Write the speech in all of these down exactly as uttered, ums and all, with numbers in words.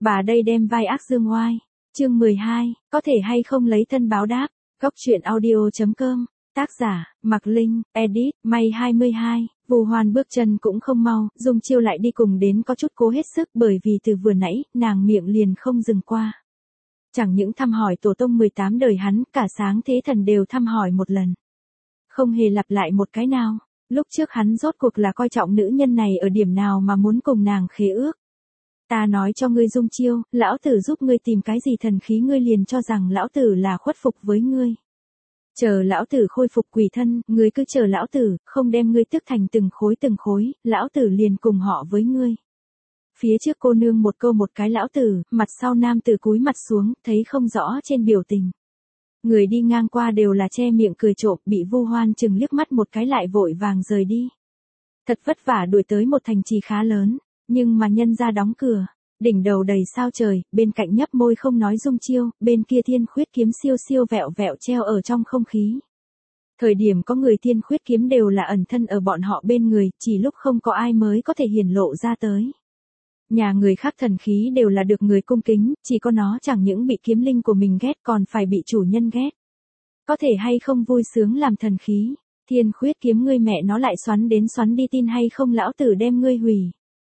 Bà đây đem vai ác dương oai. Chương mười hai, có thể hay không lấy thân báo đáp. Góc truyện audio chấm com. Tác giả, Mạc Linh, edit, May hai mươi hai. Vu Hoan bước chân cũng không mau, Dung Chiêu lại đi cùng đến có chút cố hết sức bởi vì từ vừa nãy, nàng miệng liền không dừng qua. Chẳng những thăm hỏi tổ tông mười tám đời hắn, cả sáng thế thần đều thăm hỏi một lần. Không hề lặp lại một cái nào, lúc trước hắn rốt cuộc là coi trọng nữ nhân này ở điểm nào mà muốn cùng nàng khế ước. Ta nói cho ngươi Dung Chiêu, lão tử giúp ngươi tìm cái gì thần khí ngươi liền cho rằng lão tử là khuất phục với ngươi. Chờ lão tử khôi phục quỷ thân, ngươi cứ chờ lão tử, không đem ngươi tức thành từng khối từng khối, lão tử liền cùng họ với ngươi. Phía trước cô nương một câu một cái lão tử, mặt sau nam tử cúi mặt xuống, thấy không rõ trên biểu tình. Người đi ngang qua đều là che miệng cười trộm, bị Vu Hoan chừng liếc mắt một cái lại vội vàng rời đi. Thật vất vả đuổi tới một thành trì khá lớn, nhưng mà nhân ra đóng cửa, đỉnh đầu đầy sao trời, bên cạnh nhấp môi không nói Dung Chiêu, bên kia thiên khuyết kiếm siêu siêu vẹo vẹo treo ở trong không khí. Thời điểm có người thiên khuyết kiếm đều là ẩn thân ở bọn họ bên người, chỉ lúc không có ai mới có thể hiển lộ ra tới. Nhà người khác thần khí đều là được người cung kính, chỉ có nó chẳng những bị kiếm linh của mình ghét còn phải bị chủ nhân ghét. Có thể hay không vui sướng làm thần khí, thiên khuyết kiếm ngươi mẹ nó lại xoắn đến xoắn đi, tin hay không lão tử đem ngươi hủy.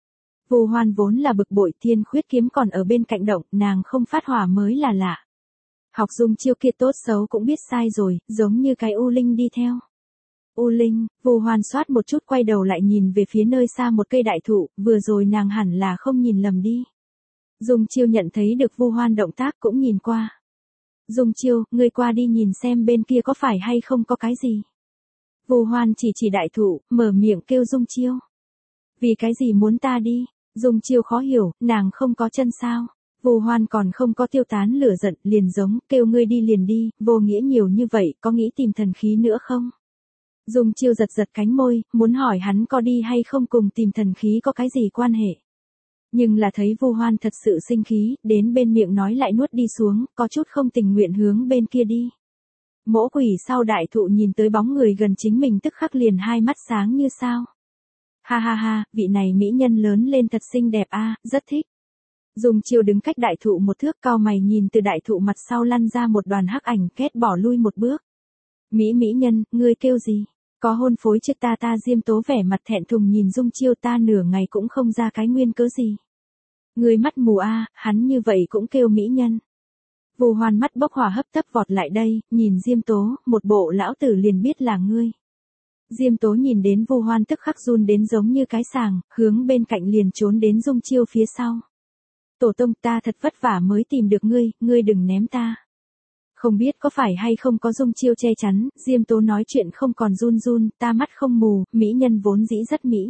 Vu Hoan vốn là bực bội, thiên khuyết kiếm còn ở bên cạnh động, nàng không phát hỏa mới là lạ. Học Dung Chiêu kia tốt xấu cũng biết sai rồi, giống như cái U Linh đi theo. U Linh, Vu Hoan soát một chút quay đầu lại nhìn về phía nơi xa một cây đại thụ, vừa rồi nàng hẳn là không nhìn lầm đi. Dung Chiêu nhận thấy được Vu Hoan động tác cũng nhìn qua. Dung Chiêu, ngươi qua đi nhìn xem bên kia có phải hay không có cái gì. Vu Hoan chỉ chỉ đại thụ, mở miệng kêu Dung Chiêu. Vì cái gì muốn ta đi? Dung Chiêu khó hiểu, nàng không có chân sao? Vu Hoan còn không có tiêu tán lửa giận, liền giống, kêu ngươi đi liền đi, vô nghĩa nhiều như vậy, có nghĩ tìm thần khí nữa không? Dung Chiêu giật giật cánh môi, muốn hỏi hắn có đi hay không cùng tìm thần khí có cái gì quan hệ. Nhưng là thấy Vu Hoan thật sự sinh khí, đến bên miệng nói lại nuốt đi xuống, có chút không tình nguyện hướng bên kia đi. Mỗ quỷ sau đại thụ nhìn tới bóng người gần chính mình tức khắc liền hai mắt sáng như sao. Ha ha ha, vị này mỹ nhân lớn lên thật xinh đẹp a, rất thích. Dung Chiêu đứng cách đại thụ một thước, cao mày nhìn từ đại thụ mặt sau lăn ra một đoàn hắc ảnh, kết bỏ lui một bước. Mỹ mỹ nhân, ngươi kêu gì? Có hôn phối chứ ta ta Diêm Tố vẻ mặt thẹn thùng nhìn Dung Chiêu, ta nửa ngày cũng không ra cái nguyên cớ gì. Ngươi mắt mù a, hắn như vậy cũng kêu mỹ nhân. Vu Hoan mắt bốc hỏa hấp tấp vọt lại đây, nhìn Diêm Tố, một bộ lão tử liền biết là ngươi. Diêm Tố nhìn đến Vu Hoan tức khắc run đến giống như cái sàng, hướng bên cạnh liền trốn đến Dung Chiêu phía sau. Tổ tông, ta thật vất vả mới tìm được ngươi, ngươi đừng ném ta. Không biết có phải hay không có Dung Chiêu che chắn, Diêm Tố nói chuyện không còn run run, ta mắt không mù, mỹ nhân vốn dĩ rất mỹ.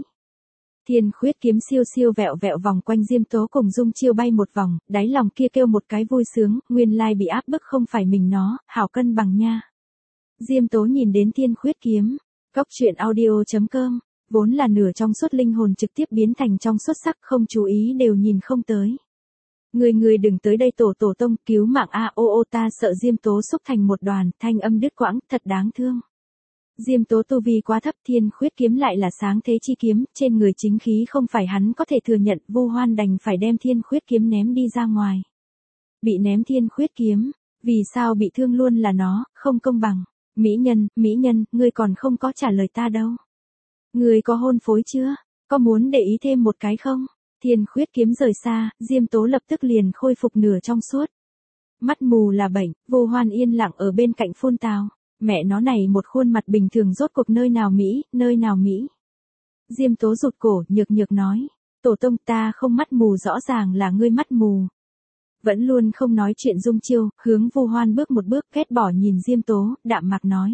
Thiên khuyết kiếm siêu siêu vẹo vẹo vòng quanh Diêm Tố cùng Dung Chiêu bay một vòng, đáy lòng kia kêu một cái vui sướng, nguyên lai bị áp bức không phải mình nó, hảo cân bằng nha. Diêm Tố nhìn đến thiên khuyết kiếm. Góc truyện audio chấm com, vốn là nửa trong suốt linh hồn trực tiếp biến thành trong suốt sắc, không chú ý đều nhìn không tới. Người người đừng tới đây tổ tổ tông, cứu mạng a ô ô, ta sợ Diêm Tố xúc thành một đoàn, thanh âm đứt quãng, thật đáng thương. Diêm Tố tu vi quá thấp, thiên khuyết kiếm lại là sáng thế chi kiếm, trên người chính khí không phải hắn có thể thừa nhận, Vu Hoan đành phải đem thiên khuyết kiếm ném đi ra ngoài. Bị ném thiên khuyết kiếm, vì sao bị thương luôn là nó, không công bằng. Mỹ nhân, mỹ nhân, ngươi còn không có trả lời ta đâu. Ngươi có hôn phối chưa? Có muốn để ý thêm một cái không? Thiên khuyết kiếm rời xa, Diêm Tố lập tức liền khôi phục nửa trong suốt. Mắt mù là bệnh, Vu Hoan yên lặng ở bên cạnh phun tào. Mẹ nó này một khuôn mặt bình thường rốt cuộc nơi nào Mỹ, nơi nào Mỹ. Diêm Tố rụt cổ, nhược nhược nói. Tổ tông, ta không mắt mù, rõ ràng là ngươi mắt mù. Vẫn luôn không nói chuyện Dung Chiêu, hướng Vu Hoan bước một bước, ghét bỏ nhìn Diêm Tố, đạm mạc nói.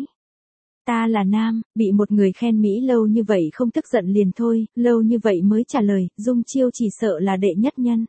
Ta là nam, bị một người khen Mỹ lâu như vậy không tức giận liền thôi, lâu như vậy mới trả lời, Dung Chiêu chỉ sợ là đệ nhất nhân.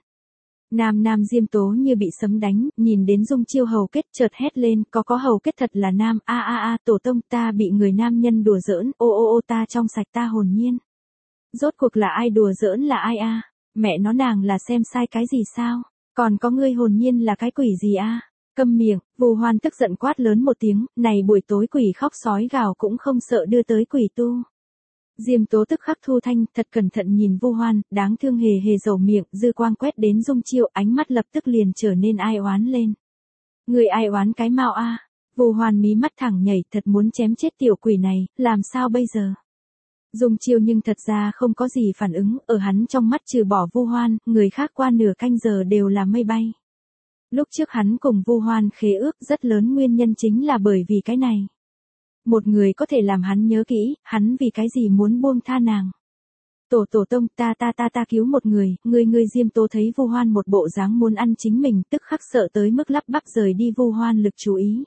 Nam nam Diêm Tố như bị sấm đánh, nhìn đến Dung Chiêu hầu kết chợt hét lên, có có hầu kết thật là nam, a a a, tổ tông, ta bị người nam nhân đùa giỡn, ô ô ô, ta trong sạch ta hồn nhiên. Rốt cuộc là ai đùa giỡn là ai a? Mẹ nó nàng là xem sai cái gì sao? Còn có ngươi hồn nhiên là cái quỷ gì a? Câm miệng, Vu Hoan tức giận quát lớn một tiếng, này buổi tối quỷ khóc sói gào cũng không sợ đưa tới quỷ tu. Diêm Tố tức khắc thu thanh, thật cẩn thận nhìn Vu Hoan, đáng thương hề hề dầu miệng, dư quang quét đến Dung Chiêu, ánh mắt lập tức liền trở nên ai oán lên. Người ai oán cái mau a? Vu Hoan mí mắt thẳng nhảy, thật muốn chém chết tiểu quỷ này, làm sao bây giờ? Dung Chiêu nhưng thật ra không có gì phản ứng, ở hắn trong mắt trừ bỏ Vu Hoan, người khác qua nửa canh giờ đều là mây bay. Lúc trước hắn cùng Vu Hoan khế ước rất lớn nguyên nhân chính là bởi vì cái này. Một người có thể làm hắn nhớ kỹ, hắn vì cái gì muốn buông tha nàng. Tổ tổ tông, ta ta ta ta cứu một người, người người Diêm Tố thấy Vu Hoan một bộ dáng muốn ăn chính mình, tức khắc sợ tới mức lắp bắp rời đi Vu Hoan lực chú ý.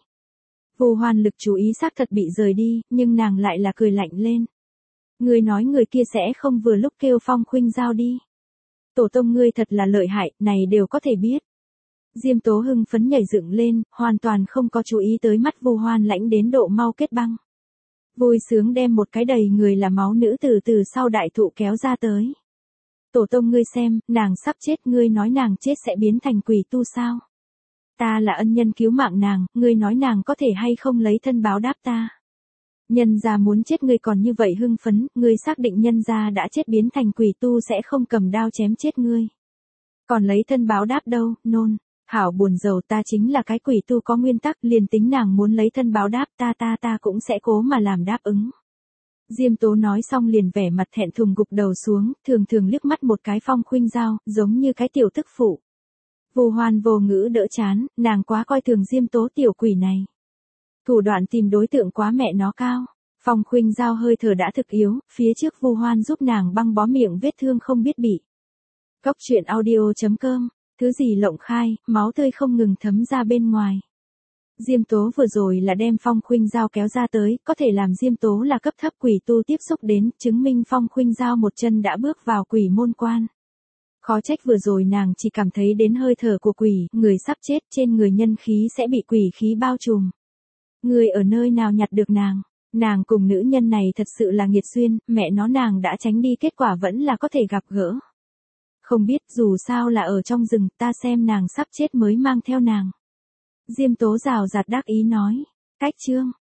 Vu Hoan lực chú ý xác thật bị rời đi, nhưng nàng lại là cười lạnh lên. Ngươi nói người kia sẽ không vừa lúc kêu Phong Khuynh Giao đi. Tổ tông ngươi thật là lợi hại, này đều có thể biết. Diêm Tố hưng phấn nhảy dựng lên, hoàn toàn không có chú ý tới mắt Vu Hoan lãnh đến độ mau kết băng. Vui sướng đem một cái đầy người là máu nữ từ từ sau đại thụ kéo ra tới. Tổ tông ngươi xem, nàng sắp chết, ngươi nói nàng chết sẽ biến thành quỷ tu sao? Ta là ân nhân cứu mạng nàng, ngươi nói nàng có thể hay không lấy thân báo đáp ta? Nhân gia muốn chết ngươi còn như vậy hưng phấn, ngươi xác định nhân gia đã chết biến thành quỷ tu sẽ không cầm đao chém chết ngươi. Còn lấy thân báo đáp đâu, nôn. Hảo buồn rầu, ta chính là cái quỷ tu có nguyên tắc, liền tính nàng muốn lấy thân báo đáp ta ta ta cũng sẽ cố mà làm đáp ứng. Diêm Tố nói xong liền vẻ mặt thẹn thùng gục đầu xuống, thường thường liếc mắt một cái Phong Khuynh Giao, giống như cái tiểu tức phụ. Vu Hoan vô ngữ đỡ chán, nàng quá coi thường Diêm Tố tiểu quỷ này. Thủ đoạn tìm đối tượng quá mẹ nó cao. Phong Khuynh Giao hơi thở đã thực yếu, phía trước Vu Hoan giúp nàng băng bó miệng vết thương không biết bị. Cốc truyện audio chấm com. Thứ gì lộng khai, máu tươi không ngừng thấm ra bên ngoài. Diêm Tố vừa rồi là đem Phong Khuynh Giao kéo ra tới, có thể làm Diêm Tố là cấp thấp quỷ tu tiếp xúc đến, chứng minh Phong Khuynh Giao một chân đã bước vào quỷ môn quan. Khó trách vừa rồi nàng chỉ cảm thấy đến hơi thở của quỷ, người sắp chết trên người nhân khí sẽ bị quỷ khí bao trùm. Người ở nơi nào nhặt được nàng? Nàng cùng nữ nhân này thật sự là nghiệt duyên, mẹ nó nàng đã tránh đi kết quả vẫn là có thể gặp gỡ. Không biết dù sao là ở trong rừng, ta xem nàng sắp chết mới mang theo nàng. Diêm Tố rào rạt đắc ý nói. Cách chương.